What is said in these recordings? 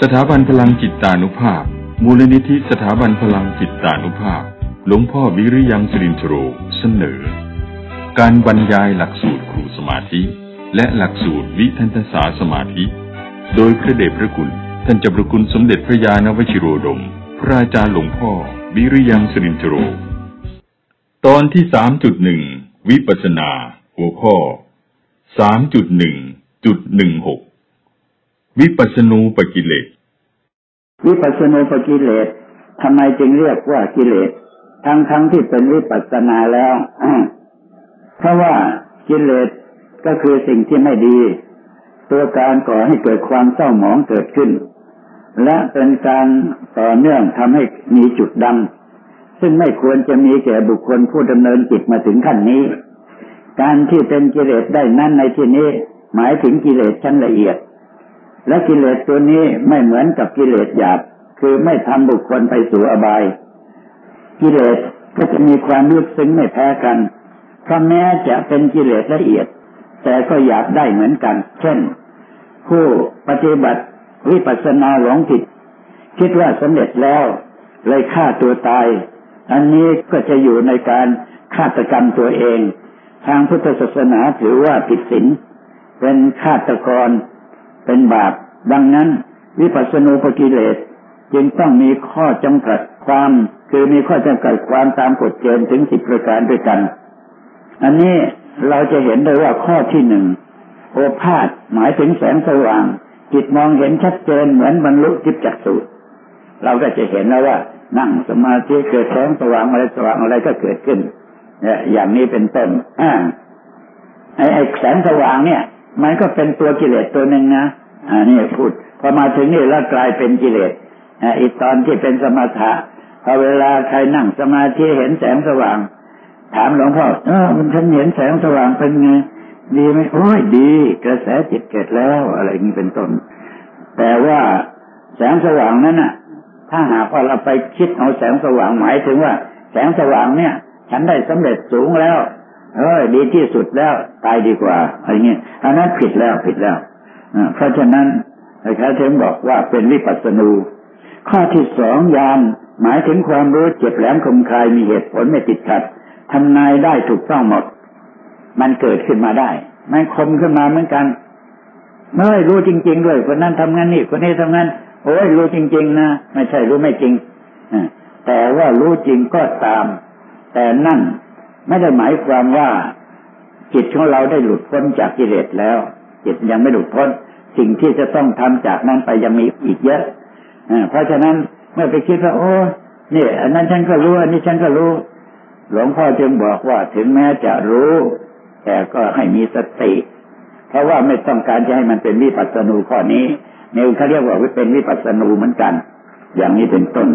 ถาบันพลังจิตานุภาพมูลนิธิสถาบันพลังจิตานุภาพหลวงพ่อวิริยังสิรินทโรเสนอการบรรยายหลักสูตรครูสมาธิและหลักสูตรวิทันตศาสมาธิโดยพระเดชพระคุณท่านเจ้าพระคุณสมเด็จพระญาณวชิโรดมพระอาจารย์หลวงพ่อวิริยังสิรินทโรตอนที่ 3.1 วิปัสสนาหัวข้อ 3.1.16 วิปัสสนูปกิเลสวิปัสสนูปกิเลสทำไมจึงเรียกว่ากิเลสทั้งที่เป็นวิปัสสนาแล้วเพราะว่ากิเลสก็คือสิ่งที่ไม่ดีตัวการก่อให้เกิดความเศร้าหมองเกิดขึ้นและเป็นการต่อเนื่องทำให้มีจุดดำซึ่งไม่ควรจะมีแก่บุคคลผู้ดำเนินจิตมาถึงขั้นนี้การที่เป็นกิเลสได้นั้นในที่นี้หมายถึงกิเลสชั้นละเอียดและกิเลสตัวนี้ไม่เหมือนกับกิเลสหยาบคือไม่ทำบุคคลไปสู่อบายกิเลสก็จะมีความลึกซึ้งไม่แพ้กันเพราะแม้จะเป็นกิเลสละเอียดแต่ก็หยาบได้เหมือนกันเช่นผู้ปฏิบัติวิปัสสนาหลงผิดคิดว่าสำเร็จแล้วเลยฆ่าตัวตายอันนี้ก็จะอยู่ในการฆาตกรรมตัวเองทางพุทธศาสนาถือว่าผิดศีลเป็นฆาตกรเป็นบาปดังนั้นวิปัสสนูปกิเลสจึงต้องมีข้อจำกัดความคือมีข้อจำกัดความตามกฎเกณฑ์ถึง10ประการด้วยกันอันนี้เราจะเห็นได้ว่าข้อที่1โอภาสหมายถึงแสงสว่างจิตมองเห็นชัดเจนเหมือนบรรลุทิพย์จักษุเราก็จะเห็นแล้วว่านั่งสมาธิเกิดแสงสว่างอะไรสว่างอะไรก็เกิดขึ้นอย่างนี้เป็นต้นไอ้แสงสว่างเนี่ยมันก็เป็นตัวกิเลสตัวหนึ่งนะนี่พูดพอมาถึงนี่แล้วกลายเป็นกิเลสอีกตอนที่เป็นสมถะพอเวลาใครนั่งสมาธิเห็นแสงสว่างถามหลวงพ่อมันฉันเห็นแสงสว่างเป็นไงดีไหมโอ้ยดีกระแสจิตเกิดแล้วอะไรอย่างนี้เป็นต้นแต่ว่าแสงสว่างนั้นน่ะถ้าหากว่าเราไปคิดเอาแสงสว่างหมายถึงว่าแสงสว่างเนี่ยฉันได้สำเร็จสูงแล้วดีที่สุดแล้วตายดีกว่าอะไรเงี้ยอันนั้นผิดแล้วเพราะฉะนั้นพระเถรบอกว่าเป็นวิปัสสนูข้อที่2ญาณหมายถึงความรู้เจ็บแหลมคมคายมีเหตุผลไม่ติดขัดทำนายได้ถูกต้องหมดมันเกิดขึ้นมาได้มันคมขึ้นมาเหมือนกันรู้จริงๆด้วยคนนั้นทำงานนี่คนนี้ทำงานโอ้ยรู้จริงๆนะไม่ใช่รู้ไม่จริงแต่ว่ารู้จริงก็ตามแต่นั่นไม่ได้หมายความว่าจิตของเราได้หลุดพ้นจากกิเลสแล้วจิตยังไม่หลุดพ้นสิ่งที่จะต้องทำจากนั้นไปยังมีอีกเยอะเพราะฉะนั้นเมื่อไปคิดว่าโอ้นี่อันนั้นฉันก็รู้อันนี้ฉันก็รู้หลวงพ่อจึงบอกว่าถึงแม้จะรู้แต่ก็ให้มีสติเพราะว่าไม่ต้องการจะให้มันเป็นวิปัสสนูข้อนี้เนี่ยเขาเรียกว่าเป็นวิปัสสนูเหมือนกันอย่างนี้เป็นต้น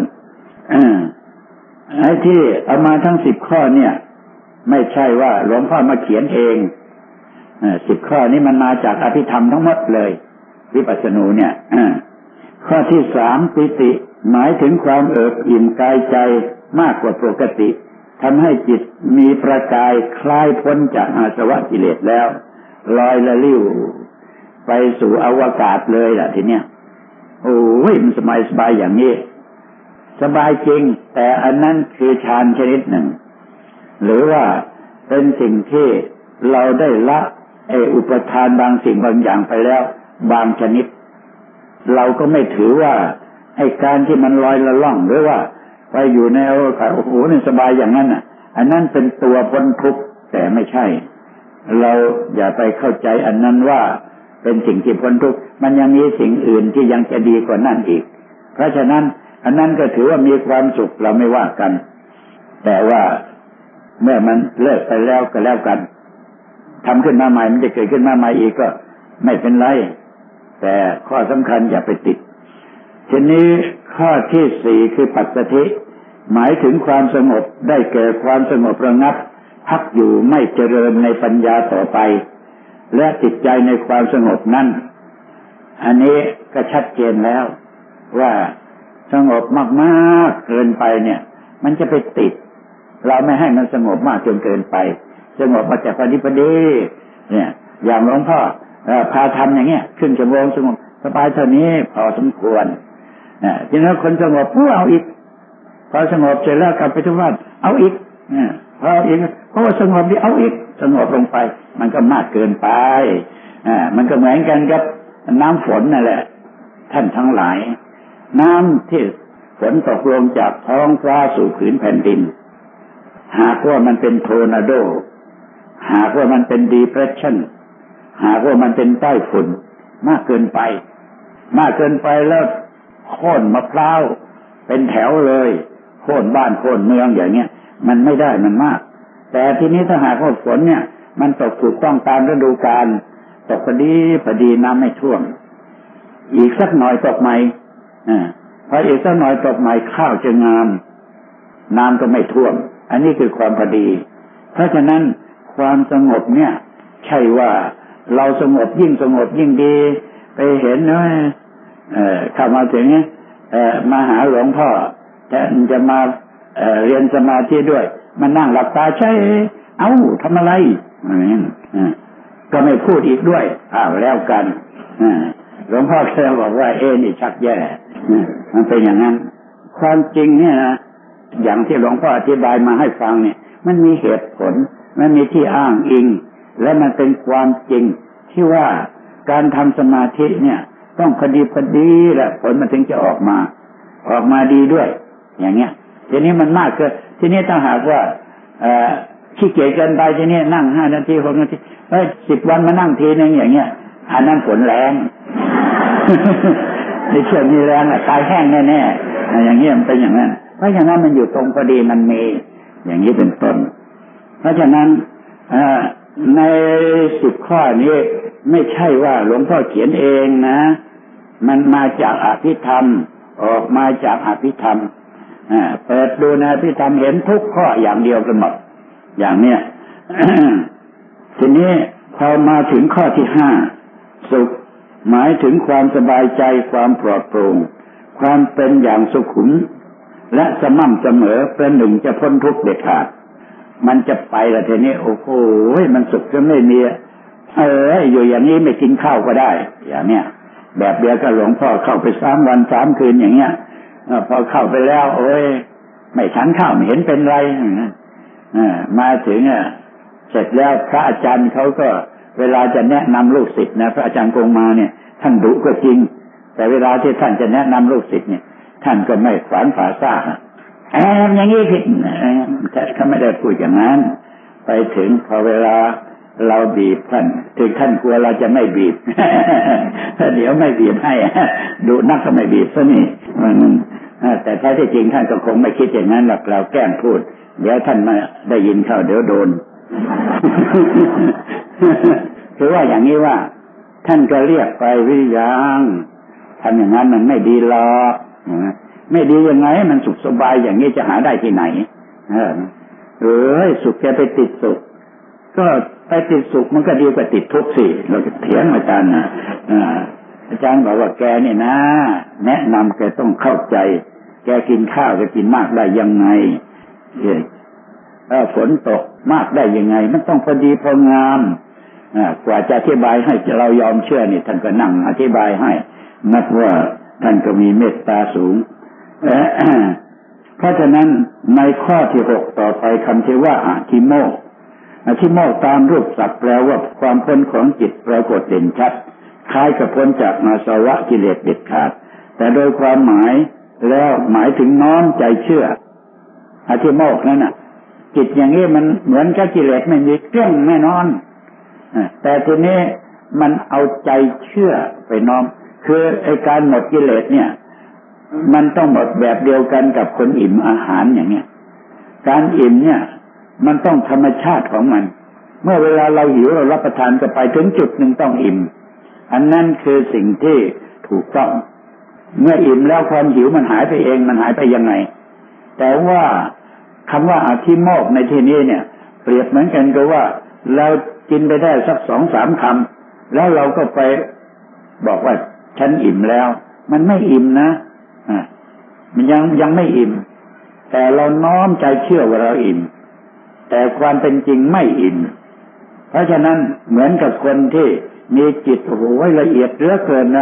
ไอ้ที่เอามาทั้ง10ข้อเนี่ยไม่ใช่ว่าหลวงพ่อมาเขียนเอง10ข้อนี้มันมาจากอภิธรรมทั้งหมดเลยวิปัสสนูเนี่ยข้อที่3ปิติหมายถึงความเอิบอิ่มกายใจมากกว่าปกติทำให้จิตมีประกายคล้ายพ้นจากอาสวะกิเลสแล้วลอยละลิ้วไปสู่อวกาศเลยล่ะทีเนี้ยโอ้ยมันสบายอย่างนี้สบายจริงแต่อันนั้นคือฌานชนิดหนึ่งหรือว่าเป็นสิ่งที่เราได้ละอุปทานบางสิ่งบางอย่างไปแล้วบางชนิดเราก็ไม่ถือว่าไอ้การที่มันลอยละล่องหรือว่าไปอยู่ในอวกาศโอ้โหนี่สบายอย่างนั้นอันนั้นเป็นตัวพ้นทุกข์แต่ไม่ใช่เราอย่าไปเข้าใจอันนั้นว่าเป็นสิ่งที่พ้นทุกข์มันยังมีสิ่งอื่นที่ยังจะดีกว่านั้นอีกเพราะฉะนั้นอันนั้นก็ถือว่ามีความสุขเราไม่ว่ากันแต่ว่าเมื่อมันเลิกไปแล้วก็แล้วกันทำขึ้นมาใหม่มันจะเกิดขึ้นมาใหม่อีกก็ไม่เป็นไรแต่ข้อสำคัญอย่าไปติดทีนี้ข้อที่4คือปัสสัทธิหมายถึงความสงบได้แก่ความสงบระงับพักอยู่ไม่เจริญในปัญญาต่อไปและติดใจในความสงบนั้นอันนี้ก็ชัดเจนแล้วว่าสงบมากๆเกินไปเนี่ยมันจะไปติดเราไม่ให้มันสงบมากจนเกินไปสงบมาจากพอดีเนี่ยอย่างหลวงพ่อพาทำอย่างเงี้ยครึ่งชั่วโมงสงบสบายเท่านี้พอสมควรทีนี้คนสงบเอาอีกพอสงบเสร็จแล้วกลับไปที่บ้านเอาอีกพออีกเพราะว่าสงบดีเอาอีกสงบลงไปมันก็มากเกินไปมันก็เหมือนกันกับน้ำฝนนั่นแหละท่านทั้งหลายน้ำที่ฝนตกลงจากท้องฟ้าสู่ผืนแผ่นดินหากว่ามันเป็นโทอร์นาโดหากว่ามันเป็นดีเพรสชั่นหากว่ามันเป็นใต้ฝุ่นมากเกินไปแล้วโค่นมะพร้าวเป็นแถวเลยโค่นบ้านโค่นเมืองอย่างเงี้ยมันไม่ได้มันมากแต่ทีนี้ถ้าหากว่าฝนเนี่ยมันตกถูกต้องตามฤดูกาลตกพอดีน้ำไม่ท่วมอีกสักหน่อยตกใหม่พออีกสักหน่อยตกใหม่ข้าวจะงามน้ำก็ไม่ท่วมอันนี้คือความพอดีเพราะฉะนั้นความสงบเนี่ยใช่ว่าเราสงบยิ่งดีไปเห็นนะเข้ามาถึงมาหาหลวงพ่อจะมาเรียนสมาธิด้วยมานั่งหลับตาใช่ทำอะไรก็ไม่พูดอีกด้วยแล้วกันหลวงพ่อเคยบอกว่านี่ชักแย่มันเป็นอย่างนั้นความจริงเนี่ยนะอย่างที่หลวงพ่ออธิบายมาให้ฟังเนี่ยมันมีเหตุผลมันมีที่อ้างอิงและมันเป็นความจริงที่ว่าการทำสมาธิเนี่ยต้องพอดีแหละผลมันถึงจะออกมาดีด้วยอย่างเงี้ยทีนี้มันมากเกินทีนี้ถ้าหากว่าขี้เกียจเกินไปทีนี้นั่ง5 นาที6 นาที10 วันมานั่งทีนึงอย่างเงี้ยอันนั้นผลแรงในเชื่อมีแรงตายแห้งแน่ๆอย่างเงี้ยมันเป็นอย่างนั้นเพราะฉะนั้นมันอยู่ตรงพอดีมันมีอย่างนี้เป็นต้นเพราะฉะนั้นใน10 ข้อนี้ไม่ใช่ว่าหลวงพ่อเขียนเองนะมันมาจากอภิธรรมออกมาจากอภิธรรมเปิดดูในอภิธรรมเห็นทุกข้ออย่างเดียวกันหมดอย่างเนี้ย ทีนี้พอมาถึงข้อที่5สุขหมายถึงความสบายใจความปลอดโปร่งความเป็นอย่างสุขุมและสม่ำเสมอประหนึ่งจะพ้นทุกข์เด็ดขาดมันจะไปละทีนี้โอ้โหมันสุขจนไม่มีอยู่อย่างนี้ไม่กินข้าวก็ได้อย่างเนี้ยแบบเดียวกับหลวงพ่อเข้าไป3 วัน 3 คืนอย่างเงี้ยพอเข้าไปแล้วไม่ฉันข้าวไม่เห็นเป็นไรมาถึงเสร็จแล้วพระอาจารย์เขาก็เวลาจะแนะนำลูกศิษย์นะพระอาจารย์คงมาเนี่ยท่านดุก็จริงแต่เวลาที่ท่านจะแนะนำลูกศิษย์เนี่ยท่านก็ไม่ขวานผ่าซากอย่างนี้ผิดเขาไม่ได้พูดอย่างนั้นไปถึงพอเวลาเราบีบท่านถึงท่านกลัวเราจะไม่บีบ เดี๋ยวไม่บีบให้ดุนักก็ไม่บีบซะนี่แต่แท้ที่จริงท่านก็คงไม่คิดอย่างนั้นหรอกเราแกล้งพูดเดี๋ยวท่านมาได้ยินเข้าเดี๋ยวโดน คือว่าอย่างนี้ว่าท่านก็เรียกไปวิริยังทำอย่างนั้นมันไม่ดีหรอกไม่ดียังไงมันสุขสบายอย่างนี้จะหาได้ที่ไหนสุขแกไปติดสุขก็ไปติดสุขมันก็ดีกว่าติดทุกข์สิเราจะเถียงอาจารย์นะอาจารย์บอกว่าแกเนี่ยนะแนะนำแกต้องเข้าใจแกกินข้าวแกกินมากได้ยังไงฝนตกมากได้ยังไงมันต้องพอดีพองามกว่าจะอธิบายให้เรายอมเชื่อนี่ท่านก็นั่งอธิบายให้นับว่าท่านก็มีเมตตาสูงเพราะฉะนั้นในข้อที่6ต่อไปคำที่ว่าอธิโมกข์ตามรูปศัพท์แปลว่าความพ้นของจิตปรากฏเด่นชัดคล้ายกับพ้นจากอาสวะกิเลสเด็ดขาดแต่โดยความหมายแล้วหมายถึงน้อมใจเชื่ออธิโมกข์นั่นน่ะจิตอย่างนี้มันเหมือนกับกิเลสไม่มีเครื่องแน่นอนแต่ทีนี้มันเอาใจเชื่อไปน้อมคือไอ้การหมดกิเลสเนี่ยมันต้องหมดแบบเดียวกันกับคนอิ่มอาหารอย่างเนี้ยการอิ่มเนี่ยมันต้องธรรมชาติของมันเมื่อเวลาเราหิวเรารับประทานกันไปถึงจุดหนึ่งต้องอิ่มอันนั้นคือสิ่งที่ถูกต้องเมื่ออิ่มแล้วความหิวมันหายไปเองมันหายไปยังไงแต่ว่าคำว่าอธิโมกข์ในที่นี้เนี่ยเปรียบเหมือนกันกับว่าเรากินไปได้สัก 2-3 คำแล้วเราก็ไปบอกว่าฉันอิ่มแล้วมันไม่อิ่มนะมันยังไม่อิ่มแต่เราน้อมใจเชื่อว่าเราอิ่มแต่ความเป็นจริงไม่อิ่มเพราะฉะนั้นเหมือนกับคนที่มีจิตโอ้โหละเอียดเหลือเกินนะ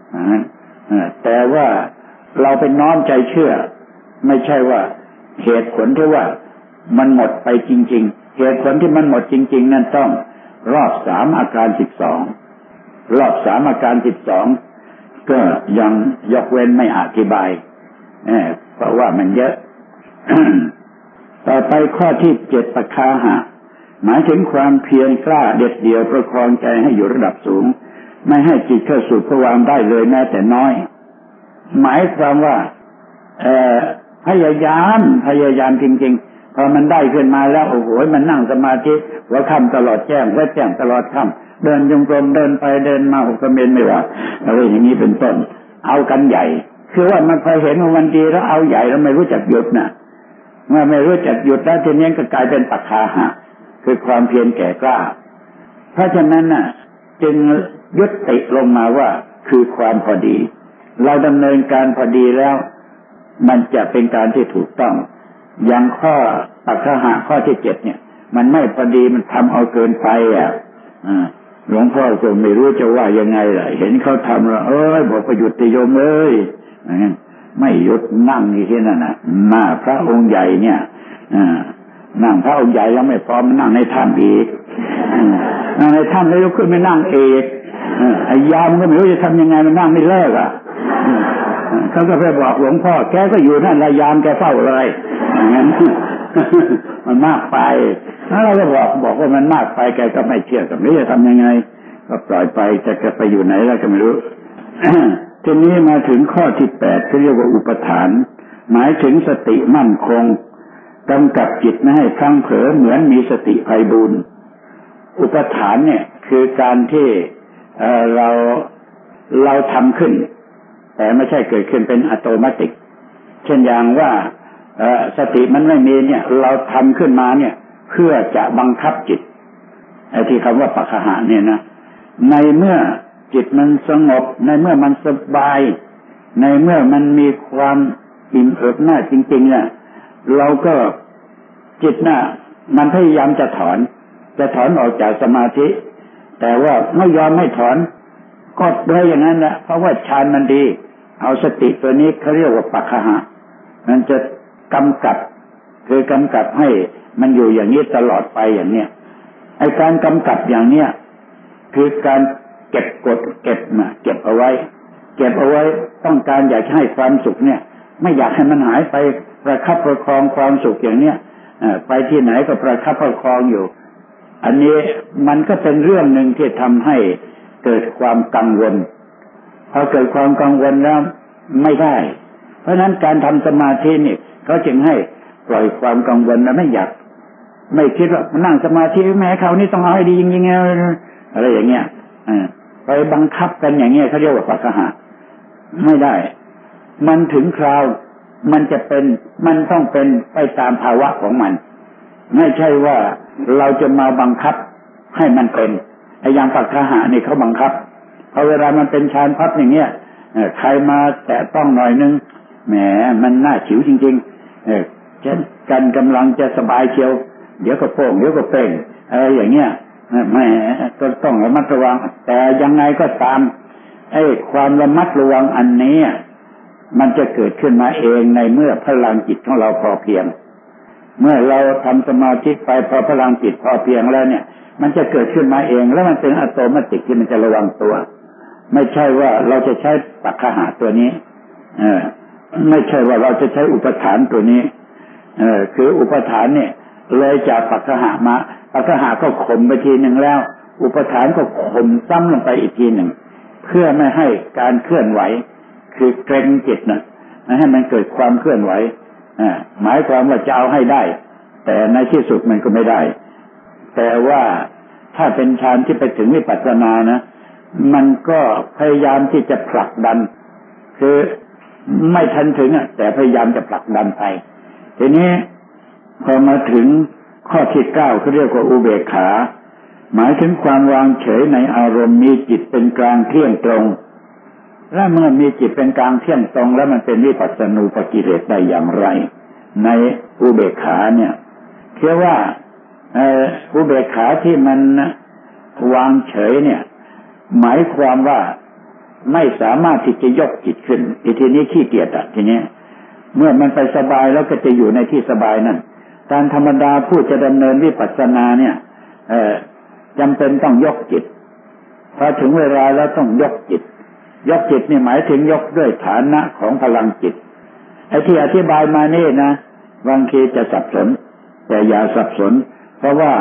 แต่ว่าเราเป็นน้อมใจเชื่อไม่ใช่ว่าเหตุผลที่ว่ามันหมดไปจริงๆเหตุผลที่มันหมดจริงๆนั่นต้องรอบ3อาการ12รอบ3อาการ12ก็ยังยกเว้นไม่อธิบายเพราะว่ามันเยอะ ต่อไปข้อที่7ปคาหะหมายถึงความเพียรกล้าเด็ดเดี่ยวประคองใจให้อยู่ระดับสูงไม่ให้จิตเข้าสู่ภวามได้เลยแม้แต่น้อยหมายความว่าพยายามจริงๆพอมันได้ขึ้นมาแล้วโอ้โหมันนั่งสมาธิหัวค่ำตลอดแจ้งและแจ้งตลอดค่ำเดินจงกรมเดินไปเดินมาก็ไม่ว่าอะไรอย่างนี้เป็นต้นเอากันใหญ่คือว่ามันพอเห็นว่ามันดีแล้วเอาใหญ่แล้วไม่รู้จักหยุดนะเมื่อไม่รู้จักหยุดแล้วทีนี้ก็กลายเป็นปัจฉาหะคือความเพียรแก่กล้าเพราะฉะนั้นน่ะจึงยุติลงมาว่าคือความพอดีเราดำเนินการพอดีแล้วมันจะเป็นการที่ถูกต้องอย่างข้อปัจฉาหะข้อที่7เนี่ยมันไม่พอดีมันทำเอาเกินไปหลวงพ่อก็ไม่รู้จะว่ายังไงล่ะเห็นเขาทำแล้วบอกประยุทธ์โยมไม่หยุดนั่งอยู่ที่นั่นน่ะหน้าพระองค์ใหญ่เนี่ยนั่งพระองค์ใหญ่ยังไม่พอมันนั่งในถ้ำอีกนั่งในถ้ำแล้วลุกขึ้นไปนั่งเอกไอ้ยามก็ไม่รู้จะทำยังไงมันนั่งไม่เลิกเขาก็ไปบอกหลวงพ่อแกก็อยู่นั่นระยามแกเฝ้าเลยงั้นมันมากไปแล้วเราก็บอกว่ามันมากไปแกก็ไม่เชื่อกับนี้จะทำยังไงก็ปล่อยไปจะไปอยู่ไหนแล้วก็ไม่รู้ ทีนี้มาถึงข้อที่8ที่เรียกว่าอุปทานหมายถึงสติมั่นคงกำกับจิตไม่ให้พลั้งเผลอเหมือนมีสติไพบูลย์อุปทานเนี่ยคือการที่เราทำขึ้นแต่ไม่ใช่เกิดขึ้นเป็นอัตโนมัติเช่นอย่างว่าสติมันไม่มีเนี่ยเราทำขึ้นมาเนี่ยเพื่อจะบังคับจิตไอ้ที่คำว่าปัจฉาหะเนี่ยนะในเมื่อจิตมันสงบในเมื่อมันสบายในเมื่อมันมีความอิ่มเอิบหน้าจริงๆเนี่ยเราก็จิตน่ะมันพยายามจะถอนออกจากสมาธิแต่ว่าไม่ยอมไม่ถอนก็ด้วยอย่างนั้นแหละเพราะว่าฌานมันดีเอาสติตัวนี้เขาเรียกว่าปัจฉาหะมันจะกำกับให้มันอยู่อย่างนี้ตลอดไปอย่างเนี้ยไอ้การกำกับอย่างเนี้ยคือการเก็บกดเก็บเอาไว้ต้องการอยากให้ความสุขเนี่ยไม่อยากให้มันหายไปประคับประคองความสุขอย่างเนี้ยไปที่ไหนก็ประคับประคองอยู่อันนี้มันก็เป็นเรื่องหนึ่งที่ทำให้เกิดความกังวลพอเกิดความกังวลแล้วไม่ได้เพราะนั้นการทำสมาธินี่เขาจึงให้ปล่อยความกังวลนะไม่คิดว่านั่งสมาธิแม้คราวนี้ต้องเอาให้ดีจริงๆอะไรอย่างเงี้ยไปบังคับกันอย่างเงี้ยเขาเรียกว่าปัจฉาหะไม่ได้มันถึงคราวมันต้องเป็นไปตามภาวะของมันไม่ใช่ว่าเราจะมาบังคับให้มันเป็นไอ้อย่างปัจฉาหะนี่เขาบังคับพอเวลามันเป็นฌานพับอย่างเงี้ยใครมาแตะต้องหน่อยนึงแหมมันน่าฉิวจริงๆเช่นกันกำลังจะสบายเชียวเดี๋ยวก็โป่งเดี๋ยวก็เป่งอะไรอย่างเงี้ยแหมก็ต้องระมัดระวังแต่ยังไงก็ตามไอ้ความระมัดระวังอันนี้มันจะเกิดขึ้นมาเองในเมื่อพลังจิตของเราพอเพียงเมื่อเราทำสมาธิไปพอพลังจิตพอเพียงแล้วเนี่ยมันจะเกิดขึ้นมาเองแล้วมันเป็นอัตโนมัติที่มันจะระวังตัวไม่ใช่ว่าเราจะใช้ปัจฉาหะตัวนี้ไม่ใช่ว่าเราจะใช้อุปทานตัวนี้คืออุปทานเนี่ยเลยจากปัจฉาหะมาปัจฉาหะก็ข่มไปทีหนึ่งแล้วอุปทานก็ข่มซ้ำลงไปอีกทีหนึ่งเพื่อไม่ให้การเคลื่อนไหวคือเกร็งจิตนะให้มันเกิดความเคลื่อนไหวหมายความว่าจะเอาให้ได้แต่ในที่สุดมันก็ไม่ได้แต่ว่าถ้าเป็นฌานที่ไปถึงวิปัสสนานะมันก็พยายามที่จะผลักดันคือไม่ทันถึงแต่พยายามจะผลักดันไปทีนี้พอมาถึงข้อที่9เขาเรียกว่าอุเบกขาหมายถึงความวางเฉยในอารมณ์มีจิตเป็นกลางเที่ยงตรงและเมื่อมีจิตเป็นกลางเที่ยงตรงแล้วมันเป็นวิปัสสนูปกิเลสได้อย่างไรในอุเบกขาเนี่ยเชื่อว่าอุเบกขาที่มันวางเฉยเนี่ยหมายความว่าไม่สามารถที่จะยกจิตขึ้นทีนี้ขี้เกียจทีนี้เมื่อมันไปสบายแล้วก็จะอยู่ในที่สบายนั่นการธรรมดาผู้จะดำเนินวิปัสสนาเนี่ยจำเป็นต้องยกจิตพอถึงเวลาแล้วต้องยกจิตนี่หมายถึงยกด้วยฐานะของพลังจิตไอ้ที่อธิบายมานี่นะบางทีจะสับสนแต่อย่าสับสนเพราะว่า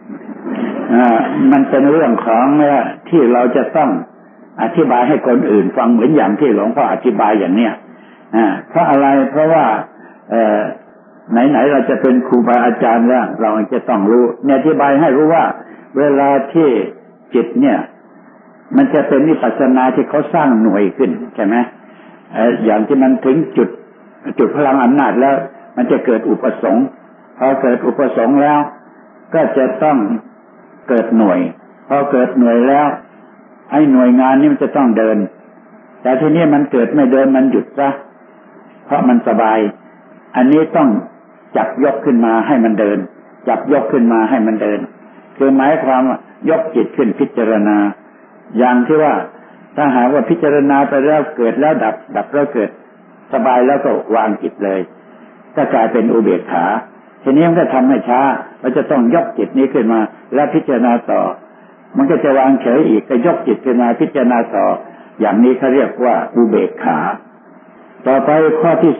มันเป็นเรื่องของที่เราจะต้องอธิบายให้คนอื่นฟังเหมือนอย่างที่หลวงพ่ออธิบายอย่างเนี้ยเพราะอะไรเพราะว่าไหนเราจะเป็นครูบาอาจารย์แล้วเราจะต้องรู้เนี่ยอธิบายให้รู้ว่าเวลาที่จิตเนี่ยมันจะเป็นวิปัสสนาที่เขาสร้างหน่วยขึ้นใช่ไหมอย่างที่มันถึงจุดพลังอำนาจแล้วมันจะเกิดอุปสงค์พอเกิดอุปสงค์แล้วก็จะต้องเกิดหน่วยพอเกิดหน่วยแล้วไอ้หน่วยงานนี้มันจะต้องเดินแต่ทีนี้มันเกิดไม่เดินมันหยุดซะเพราะมันสบายอันนี้ต้องจับยกขึ้นมาให้มันเดินจับยกขึ้นมาให้มันเดินคือหมายความว่ายกจิตขึ้นพิจารณาอย่างที่ว่าถ้าหากว่าพิจารณาไปแล้วเกิดแล้วดับแล้วเกิดสบายแล้วก็วางจิตเลยก็กลายเป็นอุเบกขาทีนี้มันก็ทำให้ช้าเราจะต้องยกจิตนี้ขึ้นมาแล้วพิจารณาต่อมันก็จะวางเฉยอีกก็ยกจิตขึ้นมาพิจารณาต่ออย่างนี้เขาเรียกว่าอุเบกขาต่อไปข้อที่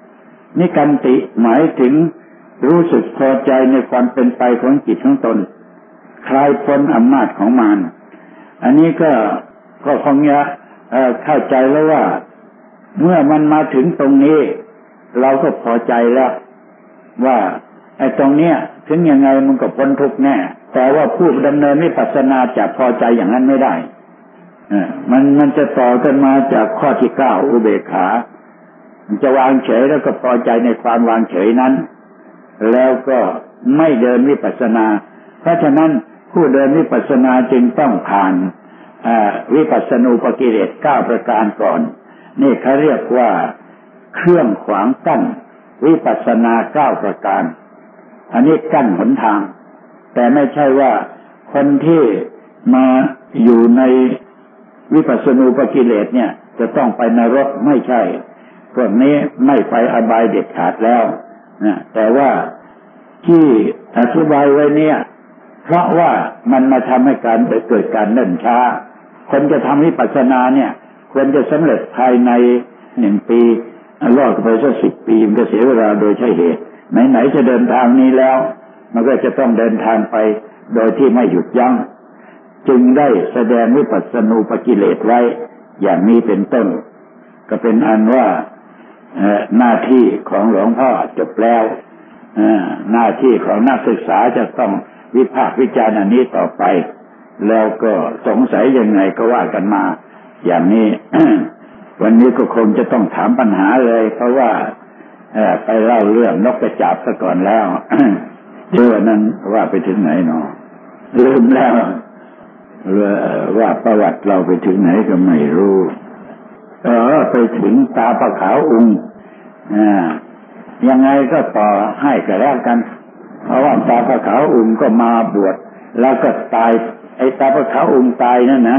10นิกันติหมายถึงรู้สึกพอใจในความเป็นไปของจิตของตนคลายพ้นอำนาจของมารอันนี้ก็คงจะเข้าใจแล้วว่าเมื่อมันมาถึงตรงนี้เราก็พอใจแล้วว่าไอ้ตรงเนี้ยถึงยังไงมันก็พ้นทุกข์แน่แต่ว่าผู้ดำเนินวิปัสสนาจะพอใจอย่างนั้นไม่ได้มันจะต่อกันมาจากข้อที่9อุเบกขามันจะวางเฉยแล้วก็พอใจในความวางเฉยนั้นแล้วก็ไม่เดินวิปัสสนาเพราะฉะนั้นผู้เดินวิปัสสนาจึงต้องผ่านวิปัสสนูปกิเลส9ประการก่อนนี่เขาเรียกว่าเครื่องขวางกั้นวิปัสสนา9ประการอันนี้กั้นหนทางแต่ไม่ใช่ว่าคนที่มาอยู่ในวิปัสสนูปกิเลสเนี่ยจะต้องไปนรกไม่ใช่พวกนี้ไม่ไปอบายเด็ดขาดแล้วนะแต่ว่าที่อธิบายไว้เนี่ยเพราะว่ามันมาทำให้การเกิดการเนิ่นช้าคนจะทำวิปัสสนาเนี่ยควรจะสำเร็จภายใน1 ปีรอดไปสัก10 ปีมันก็เสียเวลาโดยใช่เหตุไหนจะเดินทางนี้แล้วมันก็จะต้องเดินทางไปโดยที่ไม่หยุดยั้งจึงได้แสดงวิปัสสนูปกิเลสไว้อย่างนี้เป็นต้นก็เป็นอันว่าหน้าที่ของหลวงพ่อจบแล้วหน้าที่ของนักศึกษาจะต้องวิพากษ์วิจารณ์อันนี้ต่อไปแล้วก็สงสัยยังไงก็ว่ากันมาอย่างนี้ วันนี้ก็คงจะต้องถามปัญหาเลยเพราะว่าไปเล่าเรื่องนกกระจาบซะก่อนแล้ว เรื่องนั้นว่าไปถึงไหนเนาะลืมแล้วว่าประวัติเราไปถึงไหนก็ไม่รู้ไปถึงตาพระขาวองค์ยังไงก็ต่อให้ก็แล้วกันเพราะว่าตาพระขาวองค์ก็มาบวชแล้วก็ตายไอ้ตาพระขาวองค์ตายนั่นนะ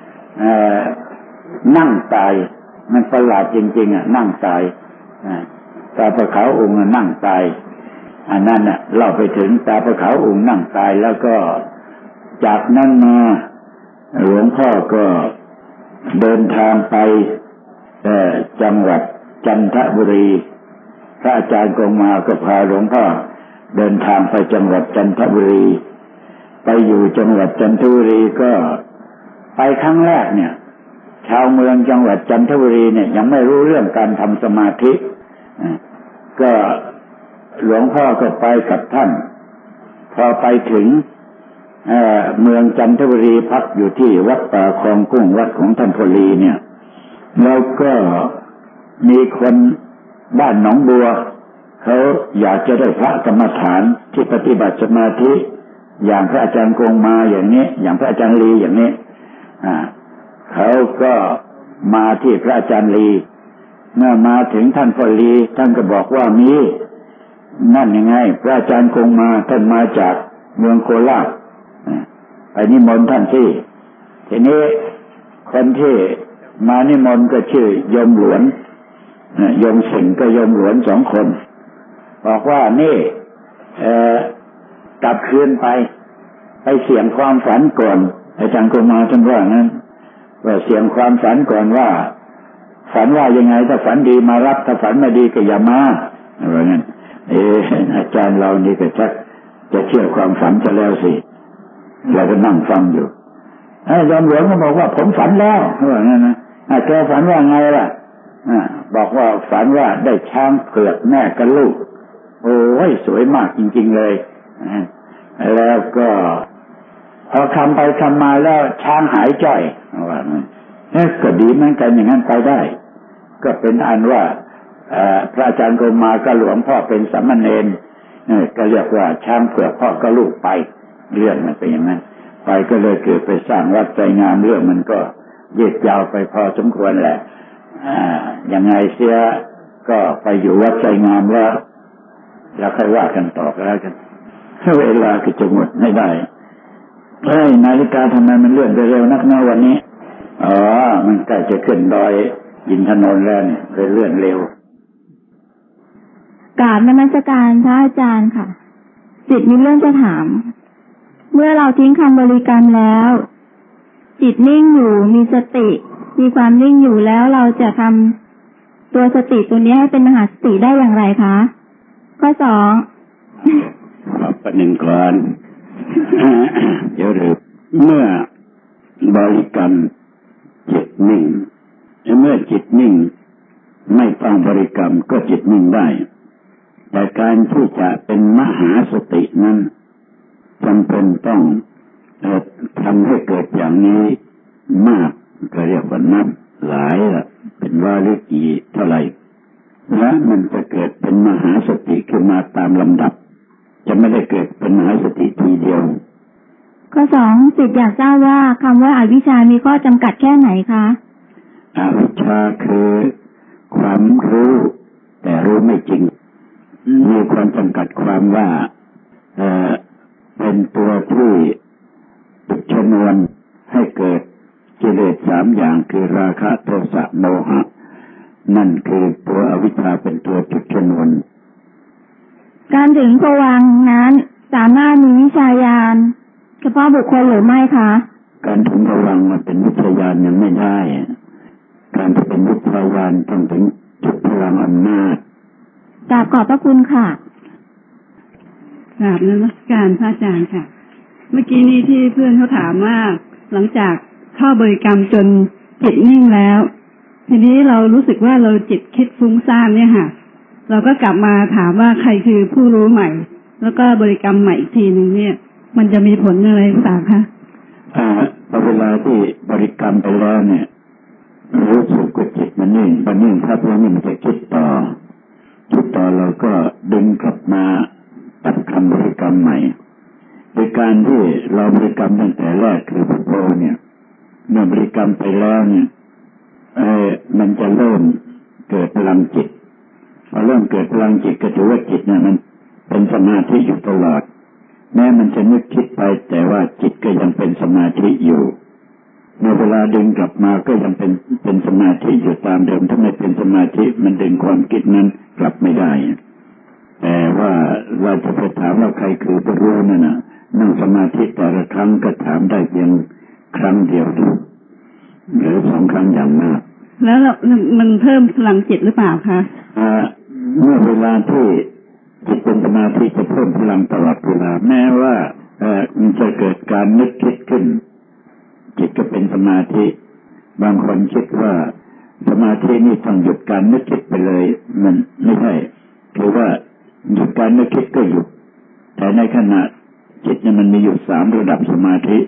นั่งตายมันประหลาดจริงๆนั่งตายตาพระขาวองค์นั่งตายอันนั้นเราไปถึงตาพระขาวองค์นั่งตายแล้วก็จากนั้นมาหลวงพ่อก็เดินทางไปจังหวัดจันทบุรีพระอาจารย์กงมาก็พาหลวงพ่อเดินทางไปจังหวัดจันทบุรีไปอยู่จังหวัดจันทบุรีก็ไปครั้งแรกเนี่ยชาวเมืองจังหวัดจันทบุรีเนี่ยยังไม่รู้เรื่องการทำสมาธิก็หลวงพ่อก็ไปกับท่านพอไปถึงเมืองจันทบุรีพักอยู่ที่วัดป่าคลองกุ้งวัดของท่านพลีเนี่ยแล้วก็มีคนบ้านหนองบัวเขาอยากจะได้พระกรรมฐานที่ปฏิบัติสมาธิอย่างพระอาจารย์กงมาอย่างนี้อย่างพระอาจารย์ลีอย่างนี้เขาก็มาที่พระอาจารย์ลีเมื่อมาถึงท่านพลีท่านก็บอกว่ามีนั่นยังไงพระอาจารย์กงมาท่านมาจากเมืองโคราชไปนิมนต์ท่านสิทีนี้คนที่มานิมนต์ก็ชื่อโยมหลวนโยมสิงห์ก็โยมหลวน2 คนบอกว่านี่กลับคืนไปเสี่ยงความฝันก่อนอาจารย์กุมารท่านว่านั้นว่าเสี่ยงความฝันก่อนว่าฝันว่ายังไงถ้าฝันดีมารับถ้าฝันไม่ดีก็อย่ามาว่างั้นอาจารย์เรานี่ก็ชักจะเชื่อความฝันซะแล้วสิเราก็นั่งฟังอยู่ยอมหลวงก็บอกว่าผมฝันแล้วว่างั้นนะแกฝันว่าไงล่ะบอกว่าฝันว่าได้ช้างเผือกแม่กับลูกโอ้ยสวยมากจริงๆเลยแล้วก็พอคำไปคำมาแล้วช้างหายจ้อยว่าก็ดีเหมือนกันอย่างนั้นไปได้ก็เป็นอันว่าพระอาจารย์โกมาก็หลวงพ่อเป็นสามเณรก็เรียกว่าช้างเผือกพ่อก็ลูกไปเรื่องมันเป็นอย่างนั้นไปก็เลยเกิดไปสร้างวัดใจงามเรื่องมันก็ยืดยาวไปพอสมควรแหละยังไงเสียก็ไปอยู่วัดใจงามแล้วค่อยว่ากันต่อแล้วกันเวลาก็จะหมดไม่ได้นาฬิกาทำไมมันเลื่อนไปเร็วนักนะวันนี้มันใกล้จะขึ้นดอยอินทนนท์แล้วเนี่ยเลยเลื่อนเร็วกราบนมัสการพระอาจารย์ค่ะจิตมีเรื่องจะถามเมื่อเราทิ้งคำบริกรรมแล้วจิตนิ่งอยู่มีสติมีความนิ่งอยู่แล้วเราจะทำตัวสติตัวนี้ให้เป็นมหาสติได้อย่างไรคะข้อ2 ประเด็นก่อนเดี๋ยวเมื่อบริกรรมจิตนิ่งเมื่อจิตนิ่งไม่ต้องบริกรรมก็จิตนิ่งได้แต่การที่จะเป็นมหาสตินั้นจำเป็นต้องทำให้เกิดอย่างนี้มากก็เรียกว่านับหลายเป็นว่าหรือกี่เท่าไหร่และมันจะเกิดเป็นมหาสติขึ้นมาตามลำดับจะไม่ได้เกิดเป็นมหาสติทีเดียวข้อ2จิตอยากทราบว่าคำว่าอวิชชามีข้อจำกัดแค่ไหนคะอวิชชาคือความรู้แต่รู้ไม่จริงมีความจำกัดความว่าเป็นตัวที่จุดชนวนให้เกิดกิเลส3อย่างคือราคะโทสะโมหะนั่นคือตัวอวิชชาเป็นตัวจุดชนวนการถึงภวังค์นั้นสามารถมีวิชาญาณเฉพาะบุคคลหรือไม่คะการถึงภวังค์มันเป็นวิชาญาณยังไม่ได้การจะเป็นวิชาญาณต้องถึงจุดพลังอำนาจกราบขอบพระคุณค่ะกราบนมัสการพระอาจารย์ค่ะเมื่อกี้นี้ที่เพื่อนเขาถามว่าหลังจากเข้าบริกรรมจนจิตนิ่งแล้วทีนี้เรารู้สึกว่าเราจิตคิดฟุ้งซ่านเนี่ยค่ะเราก็กลับมาถามว่าใครคือผู้รู้ใหม่แล้วก็บริกรรมใหม่อีกทีนึงเนี่ยมันจะมีผลอะไรต่างคะเวลาที่บริกรรมไปแล้วเนี่ยรู้สึกว่าจิตมันนิ่งครับแล้วมันจะคิดต่อเราก็ดึงกลับมาตัดคำบริกรรมใหม่โดยการที่เราบริกรรมตั้งแต่แรกคือพุทโธเนี่ยเมื่อบริกรรมไปแล้วเนี่ยมันจะเริ่มเกิดพลังจิตพอเริ่มเกิดพลังจิตก็ถือว่าจิตเนี่ยมันเป็นสมาธิอยู่ตลอดแม้มันจะนึกคิดไปแต่ว่าจิตก็ยังเป็นสมาธิอยู่เมื่อเวลาดึงกลับมาก็ยังเป็นสมาธิอยู่ตามเดิมถ้าไม่เป็นสมาธิมันดึงความคิดนั้นกลับไม่ได้แต่ว่าเราจะไปถามว่าใครคือผู้รู้นั่นน่ะนั่งสมาธิแต่ละครั้งก็ถามได้เพียงครั้งเดียวหรือ2 ครั้งอย่างมากแล้วมันเพิ่มพลังจิตหรือเปล่าคะเมื่อเวลาที่จิตเป็นสมาธิจะเพิ่มพลังตลอดเวลาแม้ว่ามันจะเกิดการนึกคิดขึ้นจิตก็เป็นสมาธิบางคนคิดว่าสมาธินี่ต้องหยุดการนึกคิดไปเลยมันไม่ใช่คือว่าหยุดการนึกคิดก็หยุดแต่ในขณะจิตเนี่ยมันมีอยู่3ระดับสมาธิ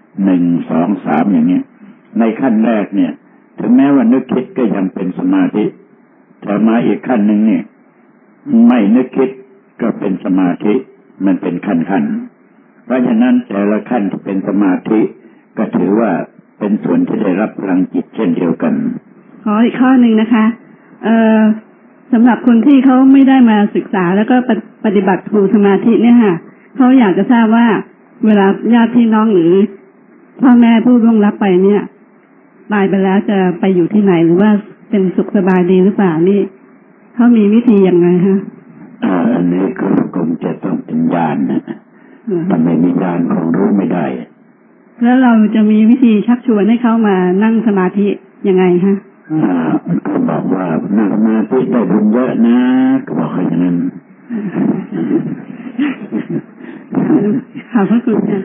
1 2 3อย่างนี้ในขั้นแรกเนี่ยถึงแม้ว่านึกคิดก็ยังเป็นสมาธิแต่มาอีกขั้นหนึ่งเนี่ยไม่นึกคิดก็เป็นสมาธิมันเป็นขั้นเพราะฉะนั้นแต่ละขั้นที่เป็นสมาธิก็ถือว่าเป็นส่วนที่ได้รับพลังจิตเช่นเดียวกันขออีกข้อหนึ่งนะคะสำหรับคนที่เขาไม่ได้มาศึกษาแล้วก็ปฏิบัติครูสมาธิเนี่ยค่ะเขาอยากจะทราบว่าเวลาญาติพี่น้องหรือพ่อแม่ผู้ล่วงลับไปเนี่ยตายไปแล้วจะไปอยู่ที่ไหนหรือว่าเป็นสุขสบายดีหรือเปล่านี่เขามีวิธียังไงฮะอันนี้ก็คงจะต้องเป็นญาณนะถ้าไม่มีญาณคงรู้ไม่ได้แล้วเราจะมีวิธีชักชวนให้เขามานั่งสมาธิยังไงฮะก็บอกว่านั่งสมาธิได้บุญเยอะนะก็บอกอย่างนั้นขอบพระคุณค่ะ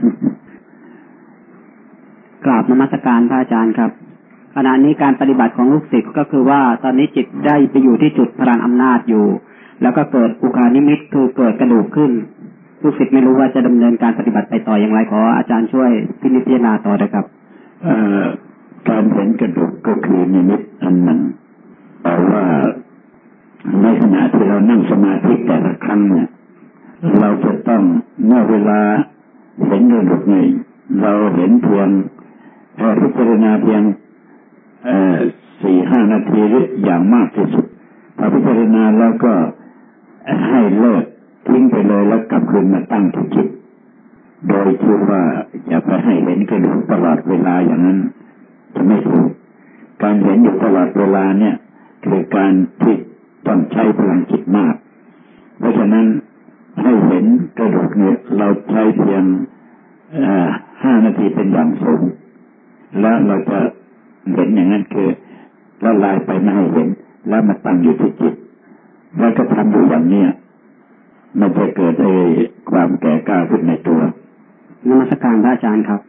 กราบนมัสการพระอาจารย์ครับขณะนี้การปฏิบัติของลูกศิษย์ก็คือว่าตอนนี้จิตได้ไปอยู่ที่จุดพลังอำนาจอยู่แล้วก็เกิดอุคานิมิตคือเกิดกระดูกขึ้นลูกศิษย์ไม่รู้ว่าจะดำเนินการปฏิบัติไปต่ออย่างไรขออาจารย์ช่วยพิจารณาต่อด้วยครับการเห็นกระดูกก็คือนิมิตอันหนึ่งแต่ว่าในขณะที่เรานั่งสมาธิแต่ละครั้งเนี่ยเราจะต้องเมื่อเวลาเห็นกระดูกนี่เราเห็นเพียงพิจารณาเพียง4-5 นาทีหรืออย่างมากที่สุดพอพิจารณาแล้วก็ให้เลิกทิ้งไปเลยแล้วกลับคืนมาตั้งที่จิตโดยที่ว่าอย่าไปให้เห็นกระดูกตลอดเวลาอย่างนั้นจะไม่ถูกการเห็นอยู่ตลอดเวลาเนี่ยคือการที่ต้องใช้พลังจิตมากเพราะฉะนั้นให้เห็นกระดูกเนี่ยเราใช้เพียง5 นาทีเป็นอย่างสูงแล้วเราจะเห็นอย่างนั้นคือละลายไปไม่ให้เห็นแล้วมาตั้งอยู่ที่จิตแล้วก็ทำอยู่อย่างนี้มันจะเกิดความแก่กล้าขึ้นในตัวนมัสการพระอาจารย์ครับ